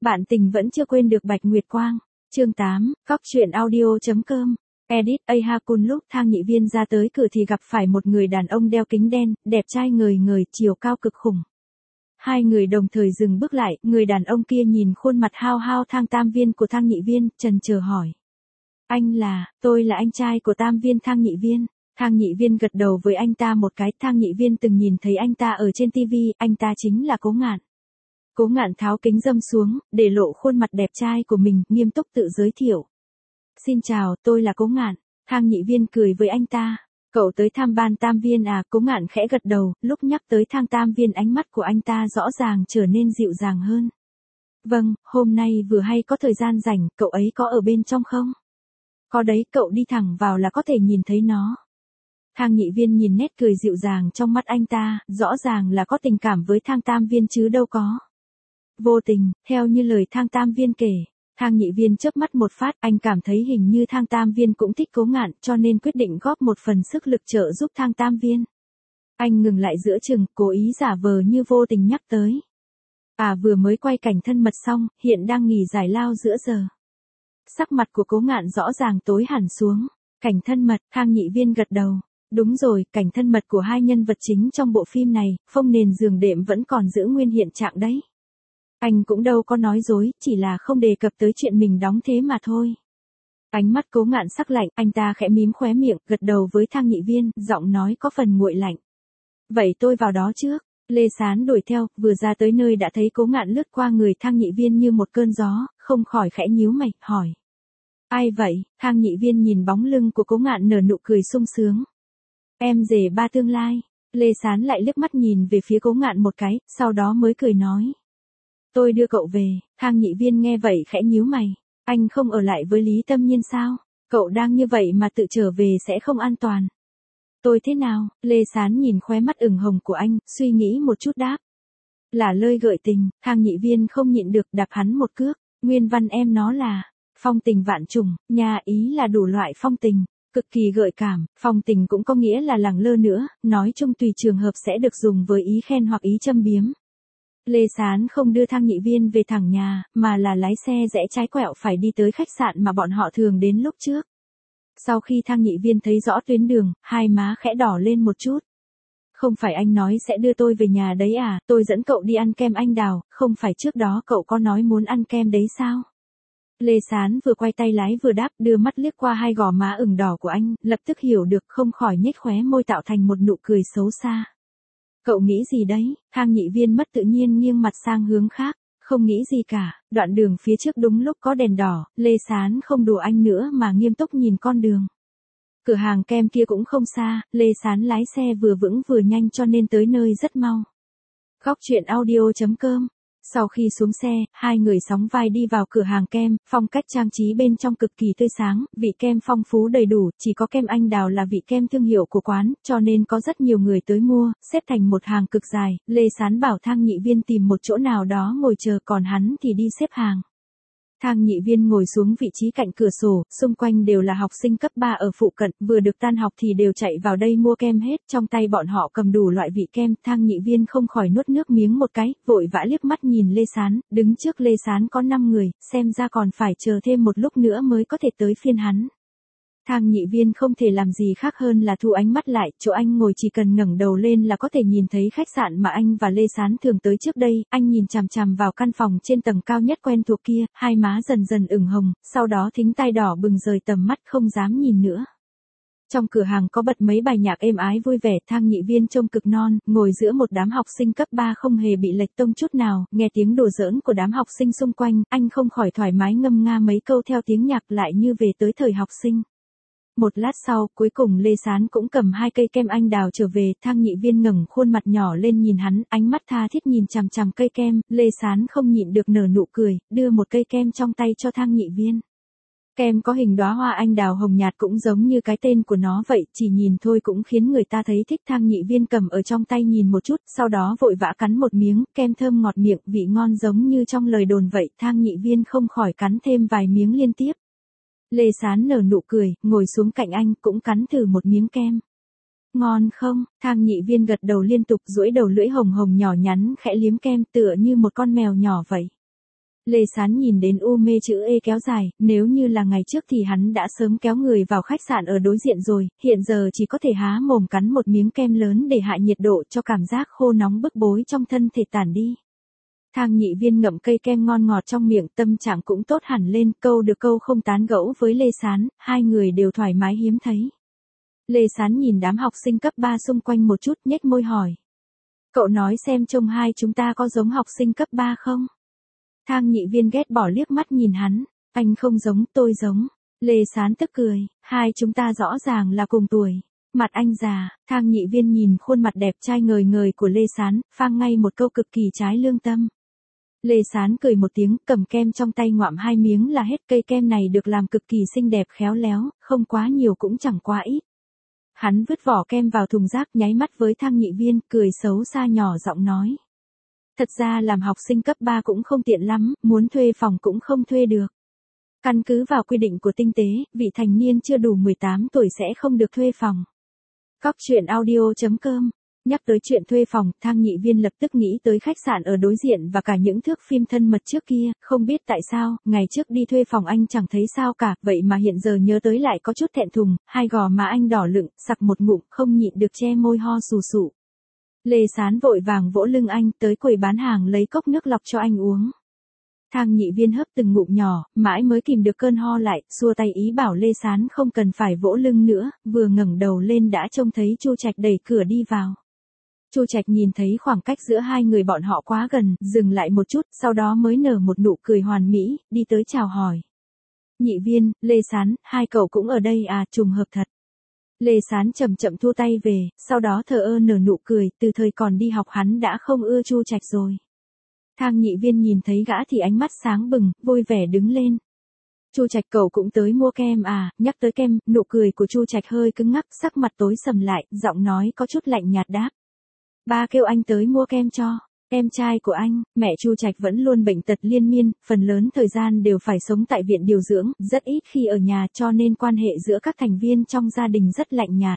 Bạn tình vẫn chưa quên được Bạch Nguyệt Quang. Chương 8, Cóc truyện audio.com. Edit A Kun lúc Thang Nhị Viên ra tới cửa thì gặp phải một người đàn ông đeo kính đen, đẹp trai ngời ngời, chiều cao cực khủng. Hai người đồng thời dừng bước lại, người đàn ông kia nhìn khuôn mặt hao hao Thang Tam Viên của Thang Nhị Viên, chần chờ hỏi. Tôi là anh trai của Tam Viên Thang Nhị Viên. Thang Nhị Viên gật đầu với anh ta một cái, Thang Nhị Viên từng nhìn thấy anh ta ở trên TV, anh ta chính là Cố Ngạn. Cố Ngạn tháo kính râm xuống, để lộ khuôn mặt đẹp trai của mình, nghiêm túc tự giới thiệu. Xin chào, tôi là Cố Ngạn. Thang Nhị Viên cười với anh ta. Cậu tới thăm ban Tam Viên à? Cố Ngạn khẽ gật đầu, lúc nhắc tới Thang Tam Viên ánh mắt của anh ta rõ ràng trở nên dịu dàng hơn. Vâng, hôm nay vừa hay có thời gian rảnh, cậu ấy có ở bên trong không? Có đấy, cậu đi thẳng vào là có thể nhìn thấy nó. Thang Nhị Viên nhìn nét cười dịu dàng trong mắt anh ta, rõ ràng là có tình cảm với Thang Tam Viên chứ đâu có. Vô tình, theo như lời Thang Tam Viên kể. Thang Nhị Viên chớp mắt một phát, anh cảm thấy hình như Thang Tam Viên cũng thích Cố Ngạn, cho nên quyết định góp một phần sức lực trợ giúp Thang Tam Viên. Anh ngừng lại giữa chừng, cố ý giả vờ như vô tình nhắc tới. Vừa mới quay cảnh thân mật xong, hiện đang nghỉ giải lao giữa giờ. Sắc mặt của Cố Ngạn rõ ràng tối hẳn xuống. Cảnh thân mật, Thang Nhị Viên gật đầu. Đúng rồi, cảnh thân mật của hai nhân vật chính trong bộ phim này, phông nền giường đệm vẫn còn giữ nguyên hiện trạng đấy. Anh cũng đâu có nói dối, chỉ là không đề cập tới chuyện mình đóng thế mà thôi. Ánh mắt Cố Ngạn sắc lạnh, anh ta khẽ mím khóe miệng, gật đầu với Thang Nhị Viên, giọng nói có phần nguội lạnh. Vậy tôi vào đó trước. Lê Sán đuổi theo, vừa ra tới nơi đã thấy Cố Ngạn lướt qua người Thang Nhị Viên như một cơn gió, không khỏi khẽ nhíu mày, hỏi. Ai vậy? Thang Nhị Viên nhìn bóng lưng của Cố Ngạn nở nụ cười sung sướng. Em rể ba tương lai. Lê Sán lại liếc mắt nhìn về phía Cố Ngạn một cái, sau đó mới cười nói. Tôi đưa cậu về. Thang Nhị Viên nghe vậy khẽ nhíu mày. Anh không ở lại với Lý Tâm Nhiên sao? Cậu đang như vậy mà tự trở về sẽ không an toàn. Tôi thế nào? Lê Sán nhìn khóe mắt ửng hồng của anh, suy nghĩ một chút đáp. Là lời gợi tình. Thang Nhị Viên không nhịn được đạp hắn một cước. Nguyên văn em nó là phong tình vạn trùng, nhà ý là đủ loại phong tình. Cực kỳ gợi cảm, phong tình cũng có nghĩa là lẳng lơ nữa, nói chung tùy trường hợp sẽ được dùng với ý khen hoặc ý châm biếm. Lê Sán không đưa Thang Nhị Viên về thẳng nhà, mà là lái xe rẽ trái quẹo phải đi tới khách sạn mà bọn họ thường đến lúc trước. Sau khi Thang Nhị Viên thấy rõ tuyến đường, hai má khẽ đỏ lên một chút. Không phải anh nói sẽ đưa tôi về nhà đấy à, tôi dẫn cậu đi ăn kem anh đào, không phải trước đó cậu có nói muốn ăn kem đấy sao? Lê Sán vừa quay tay lái vừa đáp, đưa mắt liếc qua hai gò má ửng đỏ của anh, lập tức hiểu được, không khỏi nhếch khóe môi tạo thành một nụ cười xấu xa. Cậu nghĩ gì đấy? Thang Nhị Viên mất tự nhiên nghiêng mặt sang hướng khác. Không nghĩ gì cả, đoạn đường phía trước đúng lúc có đèn đỏ, Lê Sán không đùa anh nữa mà nghiêm túc nhìn con đường. Cửa hàng kem kia cũng không xa, Lê Sán lái xe vừa vững vừa nhanh cho nên tới nơi rất mau. Cóc truyện audio.com. Sau khi xuống xe, hai người sóng vai đi vào cửa hàng kem, phong cách trang trí bên trong cực kỳ tươi sáng, vị kem phong phú đầy đủ, chỉ có kem anh đào là vị kem thương hiệu của quán, cho nên có rất nhiều người tới mua, xếp thành một hàng cực dài. Lê Sán bảo Thang Nhị Viên tìm một chỗ nào đó ngồi chờ, còn hắn thì đi xếp hàng. Thang Nhị Viên ngồi xuống vị trí cạnh cửa sổ, xung quanh đều là học sinh cấp 3 ở phụ cận, vừa được tan học thì đều chạy vào đây mua kem hết, trong tay bọn họ cầm đủ loại vị kem, Thang Nhị Viên không khỏi nuốt nước miếng một cái, vội vã liếc mắt nhìn Lê Sán, đứng trước Lê Sán có 5 người, xem ra còn phải chờ thêm một lúc nữa mới có thể tới phiên hắn. Thang Nhị Viên không thể làm gì khác hơn là thu ánh mắt lại, chỗ anh ngồi chỉ cần ngẩng đầu lên là có thể nhìn thấy khách sạn mà anh và Lê Sán thường tới trước đây, anh nhìn chằm chằm vào căn phòng trên tầng cao nhất quen thuộc kia, hai má dần dần ửng hồng, sau đó thính tai đỏ bừng rời tầm mắt không dám nhìn nữa. Trong cửa hàng có bật mấy bài nhạc êm ái vui vẻ, Thang Nhị Viên trông cực non, ngồi giữa một đám học sinh cấp 3 không hề bị lệch tông chút nào, nghe tiếng đùa giỡn của đám học sinh xung quanh, anh không khỏi thoải mái ngâm nga mấy câu theo tiếng nhạc lại như về tới thời học sinh. Một lát sau, cuối cùng Lê Sán cũng cầm 2 cây kem anh đào trở về, Thang Nhị Viên ngẩng khuôn mặt nhỏ lên nhìn hắn, ánh mắt tha thiết nhìn chằm chằm cây kem, Lê Sán không nhịn được nở nụ cười, đưa một cây kem trong tay cho Thang Nhị Viên. Kem có hình đóa hoa anh đào hồng nhạt cũng giống như cái tên của nó vậy, chỉ nhìn thôi cũng khiến người ta thấy thích. Thang Nhị Viên cầm ở trong tay nhìn một chút, sau đó vội vã cắn một miếng, kem thơm ngọt miệng, vị ngon giống như trong lời đồn vậy, Thang Nhị Viên không khỏi cắn thêm vài miếng liên tiếp. Lê Sán nở nụ cười, ngồi xuống cạnh anh, cũng cắn thử một miếng kem. Ngon không? Thang Nhị Viên gật đầu liên tục, duỗi đầu lưỡi hồng hồng nhỏ nhắn khẽ liếm kem tựa như một con mèo nhỏ vậy. Lê Sán nhìn đến u mê chữ E kéo dài, nếu như là ngày trước thì hắn đã sớm kéo người vào khách sạn ở đối diện rồi, hiện giờ chỉ có thể há mồm cắn một miếng kem lớn để hạ nhiệt độ cho cảm giác khô nóng bức bối trong thân thể tản đi. Thang Nhị Viên ngậm cây kem ngon ngọt trong miệng, tâm trạng cũng tốt hẳn lên, câu được câu không tán gẫu với Lê Sán, hai người đều thoải mái hiếm thấy. Lê Sán nhìn đám học sinh cấp 3 xung quanh một chút, nhếch môi hỏi. Cậu nói xem trông hai chúng ta có giống học sinh cấp 3 không? Thang Nhị Viên ghét bỏ liếc mắt nhìn hắn, anh không giống, tôi giống. Lê Sán tức cười, hai chúng ta rõ ràng là cùng tuổi. Mặt anh già, Thang Nhị Viên nhìn khuôn mặt đẹp trai ngời ngời của Lê Sán, phang ngay một câu cực kỳ trái lương tâm. Lê Sán cười một tiếng, cầm kem trong tay ngoạm hai miếng là hết. Cây kem này được làm cực kỳ xinh đẹp khéo léo, không quá nhiều cũng chẳng quá ít. Hắn vứt vỏ kem vào thùng rác, nháy mắt với Thang Nhị Viên, cười xấu xa nhỏ giọng nói. Thật ra làm học sinh cấp 3 cũng không tiện lắm, muốn thuê phòng cũng không thuê được. Căn cứ vào quy định của tinh tế, vị thành niên chưa đủ 18 tuổi sẽ không được thuê phòng. Cóc truyện audio.com. Nhắc tới chuyện thuê phòng, Thang Nhị Viên lập tức nghĩ tới khách sạn ở đối diện và cả những thước phim thân mật trước kia, không biết tại sao, ngày trước đi thuê phòng anh chẳng thấy sao cả, vậy mà hiện giờ nhớ tới lại có chút thẹn thùng, hai gò má anh đỏ lựng, sặc một ngụm, không nhịn được che môi ho sù sụ. Lê Sán vội vàng vỗ lưng anh, tới quầy bán hàng lấy cốc nước lọc cho anh uống. Thang Nhị Viên hấp từng ngụm nhỏ, mãi mới kìm được cơn ho lại, xua tay ý bảo Lê Sán không cần phải vỗ lưng nữa, vừa ngẩng đầu lên đã trông thấy Chu Trạch đẩy cửa đi vào. Chu Trạch nhìn thấy khoảng cách giữa hai người bọn họ quá gần, dừng lại một chút, sau đó mới nở một nụ cười hoàn mỹ, đi tới chào hỏi. Nhị Viên, Lê Sán, hai cậu cũng ở đây à, trùng hợp thật. Lê Sán chậm chậm thua tay về, sau đó thờ ơ nở nụ cười, từ thời còn đi học hắn đã không ưa Chu Trạch rồi. Thang Nhị Viên nhìn thấy gã thì ánh mắt sáng bừng, vui vẻ đứng lên. Chu Trạch cậu cũng tới mua kem à, nhắc tới kem, nụ cười của Chu Trạch hơi cứng ngắc, sắc mặt tối sầm lại, giọng nói có chút lạnh nhạt đáp. Ba kêu anh tới mua kem cho. Em trai của anh, mẹ Chu Trạch vẫn luôn bệnh tật liên miên, phần lớn thời gian đều phải sống tại viện điều dưỡng, rất ít khi ở nhà cho nên quan hệ giữa các thành viên trong gia đình rất lạnh nhạt.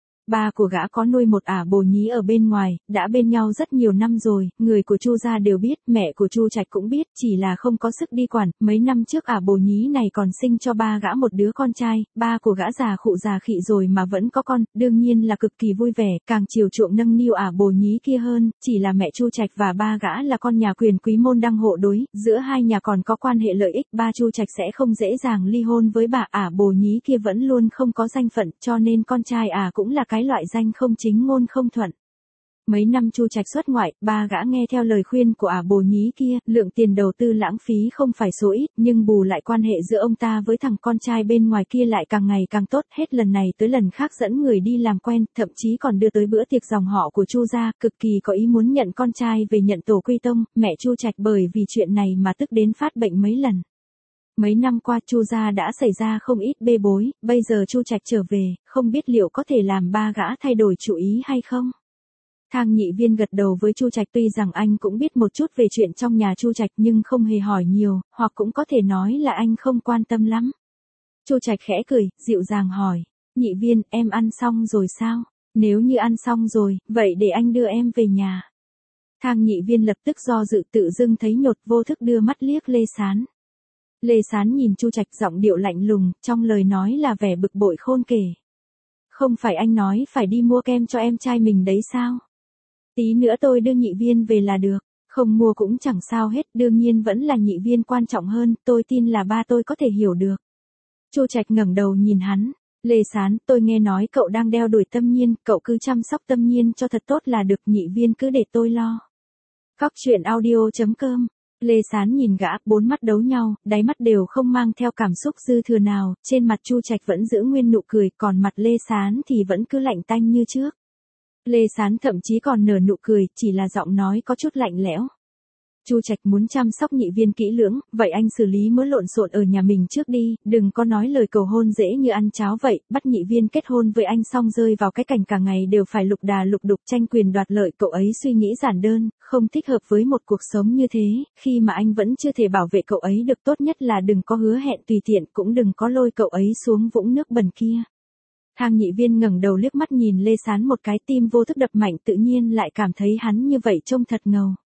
Ba của gã có nuôi một ả bồ nhí ở bên ngoài, đã bên nhau rất nhiều năm rồi, người của Chu gia đều biết, mẹ của Chu Trạch cũng biết, chỉ là không có sức đi quản, mấy năm trước ả bồ nhí này còn sinh cho ba gã một đứa con trai, ba của gã già khụ già khị rồi mà vẫn có con, đương nhiên là cực kỳ vui vẻ, càng chiều chuộng nâng niu ả bồ nhí kia hơn, chỉ là mẹ Chu Trạch và ba gã là con nhà quyền quý môn đăng hộ đối, giữa hai nhà còn có quan hệ lợi ích, ba Chu Trạch sẽ không dễ dàng ly hôn với bà ả bồ nhí kia vẫn luôn không có danh phận, cho nên con trai ả cũng là cái loại danh không chính ngôn không thuận. Mấy năm Chu Trạch xuất ngoại, ba gã nghe theo lời khuyên của ả bồ nhí kia, lượng tiền đầu tư lãng phí không phải số ít, nhưng bù lại quan hệ giữa ông ta với thằng con trai bên ngoài kia lại càng ngày càng tốt, hết lần này tới lần khác dẫn người đi làm quen, thậm chí còn đưa tới bữa tiệc dòng họ của Chu gia, cực kỳ có ý muốn nhận con trai về nhận tổ quy tông, mẹ Chu Trạch bởi vì chuyện này mà tức đến phát bệnh mấy lần. Mấy năm qua Chu gia đã xảy ra không ít bê bối, bây giờ Chu Trạch trở về, không biết liệu có thể làm ba gã thay đổi chủ ý hay không? Thang Nhị Viên gật đầu với Chu Trạch, tuy rằng anh cũng biết một chút về chuyện trong nhà Chu Trạch nhưng không hề hỏi nhiều, hoặc cũng có thể nói là anh không quan tâm lắm. Chu Trạch khẽ cười, dịu dàng hỏi, Nhị Viên, em ăn xong rồi sao? Nếu như ăn xong rồi, vậy để anh đưa em về nhà. Thang Nhị Viên lập tức do dự, tự dưng thấy nhột, vô thức đưa mắt liếc Lê Sán. Lê Sán nhìn Chu Trạch, giọng điệu lạnh lùng, trong lời nói là vẻ bực bội khôn kể. Không phải anh nói phải đi mua kem cho em trai mình đấy sao? Tí nữa tôi đưa Nhị Viên về là được, không mua cũng chẳng sao hết, đương nhiên vẫn là Nhị Viên quan trọng hơn, tôi tin là ba tôi có thể hiểu được. Chu Trạch ngẩng đầu nhìn hắn, Lê Sán, tôi nghe nói cậu đang đeo đuổi Tâm Nhiên, cậu cứ chăm sóc Tâm Nhiên cho thật tốt là được, Nhị Viên cứ để tôi lo. Cóc truyện audio.com. Lê Sán nhìn gã, bốn mắt đấu nhau, đáy mắt đều không mang theo cảm xúc dư thừa nào, trên mặt Chu Trạch vẫn giữ nguyên nụ cười, còn mặt Lê Sán thì vẫn cứ lạnh tanh như trước. Lê Sán thậm chí còn nở nụ cười, chỉ là giọng nói có chút lạnh lẽo. Chu Trạch muốn chăm sóc Nhị Viên kỹ lưỡng, vậy anh xử lý mớ lộn xộn ở nhà mình trước đi, đừng có nói lời cầu hôn dễ như ăn cháo vậy, bắt Nhị Viên kết hôn với anh xong rơi vào cái cảnh cả ngày đều phải lục đà lục đục tranh quyền đoạt lợi, cậu ấy suy nghĩ giản đơn, không thích hợp với một cuộc sống như thế, khi mà anh vẫn chưa thể bảo vệ cậu ấy được, tốt nhất là đừng có hứa hẹn tùy tiện, cũng đừng có lôi cậu ấy xuống vũng nước bẩn kia. Thang Nhị Viên ngẩng đầu liếc mắt nhìn Lê Sán một cái, tim vô thức đập mạnh, tự nhiên lại cảm thấy hắn như vậy trông thật ngầu.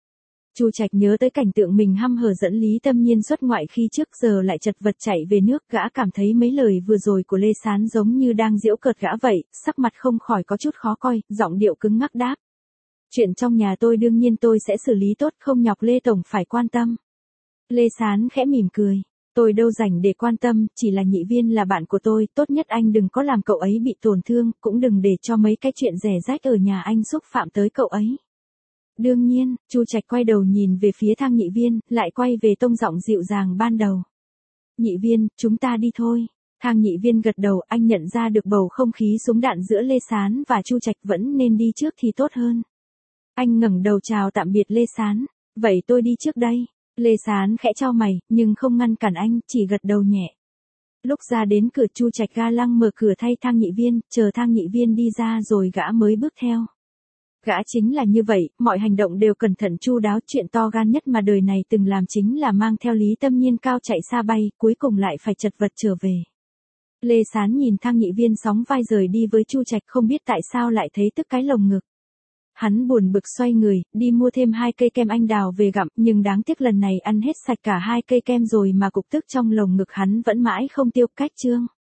Chu Trạch nhớ tới cảnh tượng mình hăm hở dẫn Lý Tâm Nhiên xuất ngoại khi trước giờ lại chật vật chạy về nước, gã cảm thấy mấy lời vừa rồi của Lê Sán giống như đang giễu cợt gã vậy, sắc mặt không khỏi có chút khó coi, giọng điệu cứng ngắc đáp. Chuyện trong nhà tôi đương nhiên tôi sẽ xử lý tốt, không nhọc Lê Tổng phải quan tâm. Lê Sán khẽ mỉm cười. Tôi đâu rảnh để quan tâm, chỉ là Nhị Viên là bạn của tôi, tốt nhất anh đừng có làm cậu ấy bị tổn thương, cũng đừng để cho mấy cái chuyện rẻ rách ở nhà anh xúc phạm tới cậu ấy. Đương nhiên, Chu Trạch quay đầu nhìn về phía Thang Nhị Viên, lại quay về tông giọng dịu dàng ban đầu. Nhị Viên, chúng ta đi thôi. Thang Nhị Viên gật đầu, anh nhận ra được bầu không khí súng đạn giữa Lê Sán và Chu Trạch, vẫn nên đi trước thì tốt hơn. Anh ngẩng đầu chào tạm biệt Lê Sán. Vậy tôi đi trước đây. Lê Sán khẽ chau mày, nhưng không ngăn cản anh, chỉ gật đầu nhẹ. Lúc ra đến cửa, Chu Trạch ga lăng mở cửa thay Thang Nhị Viên, chờ Thang Nhị Viên đi ra rồi gã mới bước theo. Gã chính là như vậy, mọi hành động đều cẩn thận chu đáo, chuyện to gan nhất mà đời này từng làm chính là mang theo Lý Tâm Nhiên cao chạy xa bay, cuối cùng lại phải chật vật trở về. Lê Sán nhìn Thang Nhị Viên sóng vai rời đi với Chu Trạch, không biết tại sao lại thấy tức cái lồng ngực. Hắn buồn bực xoay người, đi mua thêm 2 cây kem anh đào về gặm, nhưng đáng tiếc lần này ăn hết sạch cả 2 cây kem rồi mà cục tức trong lồng ngực hắn vẫn mãi không tiêu. Cách chương